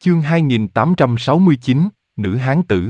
Chương 2869, Nữ Hán Tử.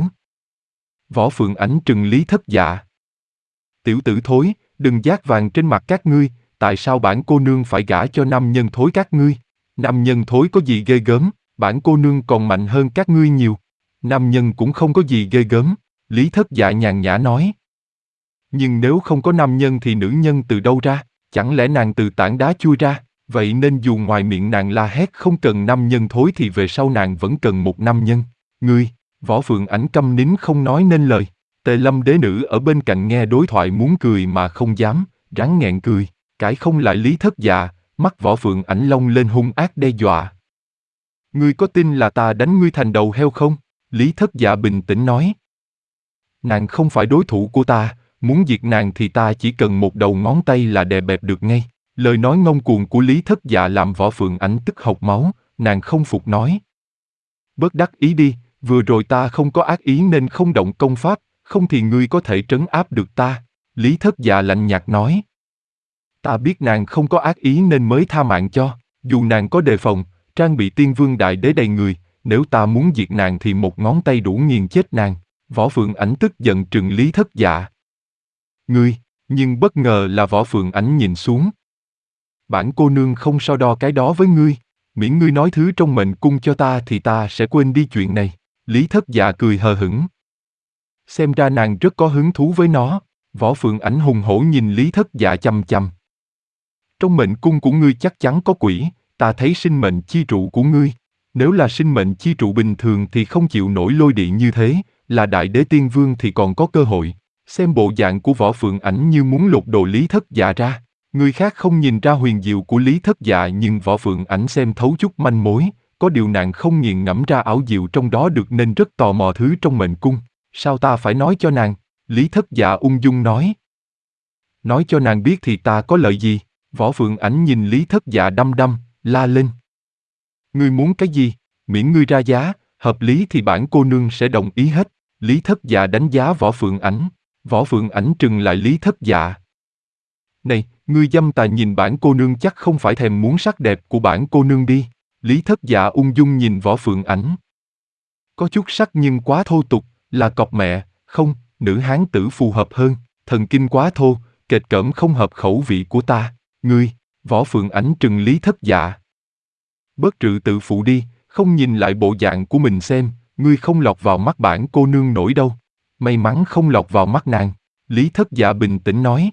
Võ Phượng Ảnh trừng Lý Thất Dạ. Tiểu tử thối, đừng dát vàng trên mặt các ngươi, tại sao bản cô nương phải gả cho nam nhân thối các ngươi? Nam nhân thối có gì ghê gớm, bản cô nương còn mạnh hơn các ngươi nhiều. Nam nhân cũng không có gì ghê gớm, Lý Thất Dạ nhàn nhã nói. Nhưng nếu không có nam nhân thì nữ nhân từ đâu ra, chẳng lẽ nàng từ tảng đá chui ra? Vậy nên dù ngoài miệng nàng la hét không cần nam nhân thối thì về sau nàng vẫn cần một nam nhân. Ngươi, Võ Phượng Ảnh câm nín không nói nên lời. Tề Lâm đế nữ ở bên cạnh nghe đối thoại muốn cười mà không dám, ráng nghẹn cười, cãi không lại Lý Thất Dạ, mắt Võ Phượng Ảnh long lên hung ác đe dọa. Ngươi có tin là ta đánh ngươi thành đầu heo không? Lý Thất Dạ bình tĩnh nói. Nàng không phải đối thủ của ta, muốn diệt nàng thì ta chỉ cần một đầu ngón tay là đè bẹp được ngay. Lời nói ngông cuồng của Lý Thất Dạ làm Võ Phượng Ảnh tức hộc máu, nàng không phục nói. Bớt đắc ý đi, vừa rồi ta không có ác ý nên không động công pháp, không thì ngươi có thể trấn áp được ta. Lý Thất Dạ lạnh nhạt nói. Ta biết nàng không có ác ý nên mới tha mạng cho, dù nàng có đề phòng, trang bị tiên vương đại đế đầy người, nếu ta muốn diệt nàng thì một ngón tay đủ nghiền chết nàng. Võ Phượng Ảnh tức giận trừng Lý Thất Dạ. Ngươi, nhưng bất ngờ là Võ Phượng Ảnh nhìn xuống. Bản cô nương không so đo cái đó với ngươi, miễn ngươi nói thứ trong mệnh cung cho ta thì ta sẽ quên đi chuyện này. Lý Thất Dạ cười hờ hững. Xem ra nàng rất có hứng thú với nó. Võ Phượng Ảnh hùng hổ nhìn Lý Thất Dạ chằm chằm. Trong mệnh cung của ngươi chắc chắn có quỷ, ta thấy sinh mệnh chi trụ của ngươi. Nếu là sinh mệnh chi trụ bình thường thì không chịu nổi lôi điện như thế, là đại đế tiên vương thì còn có cơ hội. Xem bộ dạng của Võ Phượng Ảnh như muốn lột đồ Lý Thất Dạ ra. Người khác không nhìn ra huyền diệu của Lý Thất Dạ nhưng Võ Phượng Ảnh xem thấu chút manh mối, có điều nàng không nghiền ngẫm ra ảo diệu trong đó được nên rất tò mò thứ trong mệnh cung. Sao ta phải nói cho nàng? Lý Thất Dạ ung dung nói. Nói cho nàng biết thì ta có lợi gì? Võ Phượng Ảnh nhìn Lý Thất Dạ đăm đăm, la lên. Ngươi muốn cái gì? Miễn ngươi ra giá, hợp lý thì bản cô nương sẽ đồng ý hết. Lý Thất Dạ đánh giá Võ Phượng Ảnh. Võ Phượng Ảnh trừng lại Lý Thất Dạ. Này, ngươi dâm tà nhìn bản cô nương chắc không phải thèm muốn sắc đẹp của bản cô nương đi. Lý Thất Dạ ung dung nhìn Võ Phượng Ảnh. Có chút sắc nhưng quá thô tục, là cọc mẹ, không, nữ hán tử phù hợp hơn, thần kinh quá thô, kệch cỡm không hợp khẩu vị của ta. Ngươi, Võ Phượng Ảnh trừng Lý Thất Dạ. Bớt trự tự phụ đi, không nhìn lại bộ dạng của mình xem, ngươi không lọt vào mắt bản cô nương nổi đâu. May mắn không lọt vào mắt nàng. Lý Thất Dạ bình tĩnh nói.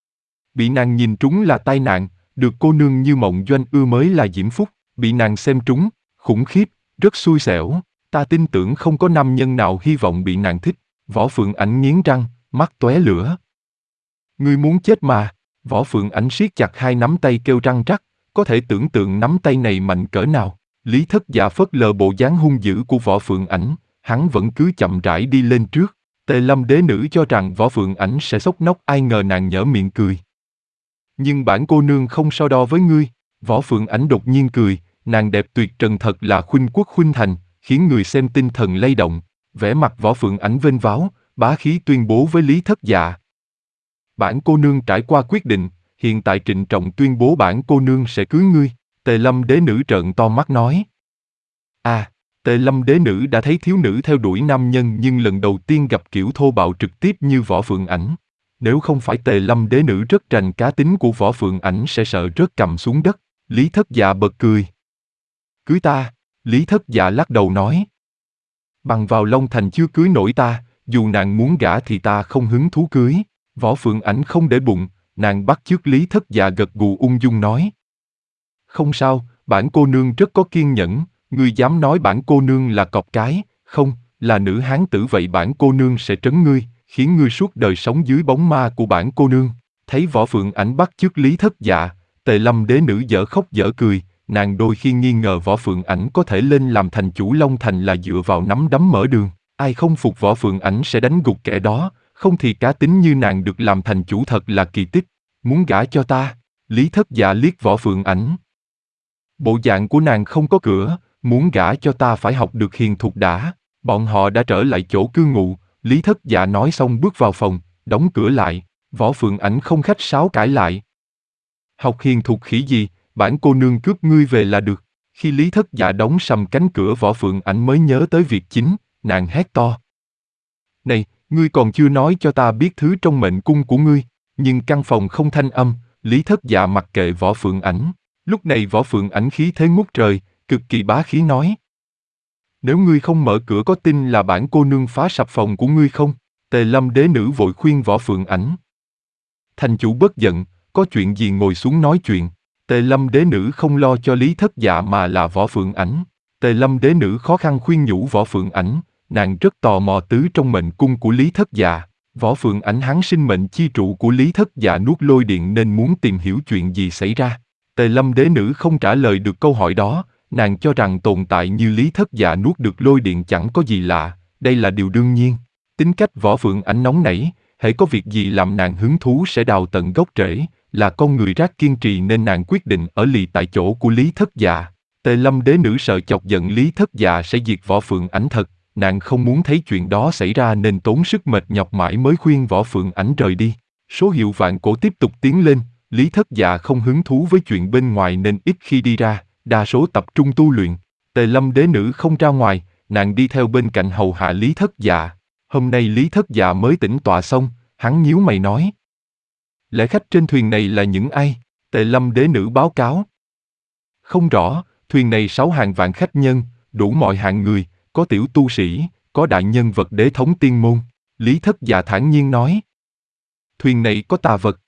Bị nàng nhìn trúng là tai nạn, được cô nương như Mộng Doanh ưa mới là diễm phúc, bị nàng xem trúng, khủng khiếp, rất xui xẻo, ta tin tưởng không có nam nhân nào hy vọng bị nàng thích. Võ Phượng Ảnh nghiến răng, mắt tóe lửa. Ngươi muốn chết mà? Võ Phượng Ảnh siết chặt hai nắm tay kêu răng rắc, có thể tưởng tượng nắm tay này mạnh cỡ nào. Lý Thất Dạ phớt lờ bộ dáng hung dữ của Võ Phượng Ảnh, hắn vẫn cứ chậm rãi đi lên trước. Tề Lâm đế nữ cho rằng Võ Phượng Ảnh sẽ sốc nóc, ai ngờ nàng nhở miệng cười. Nhưng bản cô nương không so đo với ngươi. Võ Phượng Ảnh đột nhiên cười, nàng đẹp tuyệt trần thật là khuynh quốc khuynh thành, khiến người xem tinh thần lay động. Vẻ mặt Võ Phượng Ảnh vênh váo, bá khí tuyên bố với Lý Thất Dạ. Bản cô nương trải qua quyết định, hiện tại trịnh trọng tuyên bố bản cô nương sẽ cưới ngươi. Tề Lâm đế nữ trợn to mắt nói. Tề Lâm đế nữ đã thấy thiếu nữ theo đuổi nam nhân nhưng lần đầu tiên gặp kiểu thô bạo trực tiếp như Võ Phượng Ảnh. Nếu không phải Tề Lâm đế nữ rất rành cá tính của Võ Phượng Ảnh sẽ sợ rớt cầm xuống đất. Lý Thất Dạ bật cười. Cưới ta? Lý Thất Dạ lắc đầu nói. Bằng vào Long Thành chưa cưới nổi ta, dù nàng muốn gả thì ta không hứng thú cưới. Võ Phượng Ảnh không để bụng, nàng bắt chước Lý Thất Dạ gật gù ung dung nói. Không sao, bản cô nương rất có kiên nhẫn, ngươi dám nói bản cô nương là cọp cái, không, là nữ hán tử vậy bản cô nương sẽ trấn ngươi, khiến ngươi suốt đời sống dưới bóng ma của bản cô nương. Thấy Võ Phượng Ảnh bắt chước Lý Thất Dạ, Tề Lâm đế nữ dở khóc dở cười, nàng đôi khi nghi ngờ Võ Phượng Ảnh có thể lên làm thành chủ Long Thành là dựa vào nắm đấm mở đường, ai không phục Võ Phượng Ảnh sẽ đánh gục kẻ đó, không thì cá tính như nàng được làm thành chủ thật là kỳ tích. Muốn gả cho ta? Lý Thất Dạ liếc Võ Phượng Ảnh. Bộ dạng của nàng không có cửa, muốn gả cho ta phải học được hiền thục đã. Bọn họ đã trở lại chỗ cư ngụ, Lý Thất Dạ nói xong bước vào phòng, đóng cửa lại. Võ Phượng Ảnh không khách sáo cãi lại. Học hiền thục khỉ gì, bản cô nương cướp ngươi về là được. Khi Lý Thất Dạ đóng sầm cánh cửa, Võ Phượng Ảnh mới nhớ tới việc chính, nàng hét to. Này, ngươi còn chưa nói cho ta biết thứ trong mệnh cung của ngươi, nhưng căn phòng không thanh âm, Lý Thất Dạ mặc kệ Võ Phượng Ảnh. Lúc này Võ Phượng Ảnh khí thế ngút trời, cực kỳ bá khí nói. Nếu ngươi không mở cửa có tin là bản cô nương phá sập phòng của ngươi không? Tề Lâm đế nữ vội khuyên Võ Phượng Ảnh. Thành chủ bất giận, có chuyện gì ngồi xuống nói chuyện. Tề Lâm đế nữ không lo cho Lý Thất Dạ mà là Võ Phượng Ảnh. Tề Lâm đế nữ khó khăn khuyên nhủ Võ Phượng Ảnh, nàng rất tò mò tứ trong mệnh cung của Lý Thất Dạ. Võ Phượng Ảnh hắn sinh mệnh chi trụ của Lý Thất Dạ nuốt lôi điện nên muốn tìm hiểu chuyện gì xảy ra. Tề Lâm đế nữ không trả lời được câu hỏi đó, nàng cho rằng tồn tại như Lý Thất Dạ nuốt được lôi điện chẳng có gì lạ, đây là điều đương nhiên. Tính cách Võ Phượng Ảnh nóng nảy, hễ có việc gì làm nàng hứng thú sẽ đào tận gốc rễ, là con người rất kiên trì nên nàng quyết định ở lì tại chỗ của Lý Thất Dạ. Tề Lâm đế nữ sợ chọc giận Lý Thất Dạ sẽ diệt Võ Phượng Ảnh thật, nàng không muốn thấy chuyện đó xảy ra nên tốn sức mệt nhọc mãi mới khuyên Võ Phượng Ảnh rời đi. Số hiệu vạn cổ tiếp tục tiến lên, Lý Thất Dạ không hứng thú với chuyện bên ngoài nên ít khi đi ra, đa số tập trung tu luyện. Tề Lâm đế nữ không ra ngoài, nàng đi theo bên cạnh hầu hạ Lý Thất Dạ. Hôm nay Lý Thất Dạ mới tĩnh tọa xong, hắn nhíu mày nói. Lễ khách trên thuyền này là những ai? Tề Lâm đế nữ báo cáo. Không rõ, thuyền này 6 hàng vạn khách nhân, đủ mọi hạng người, có tiểu tu sĩ, có đại nhân vật đế thống tiên môn. Lý Thất Dạ thản nhiên nói. Thuyền này có tà vật,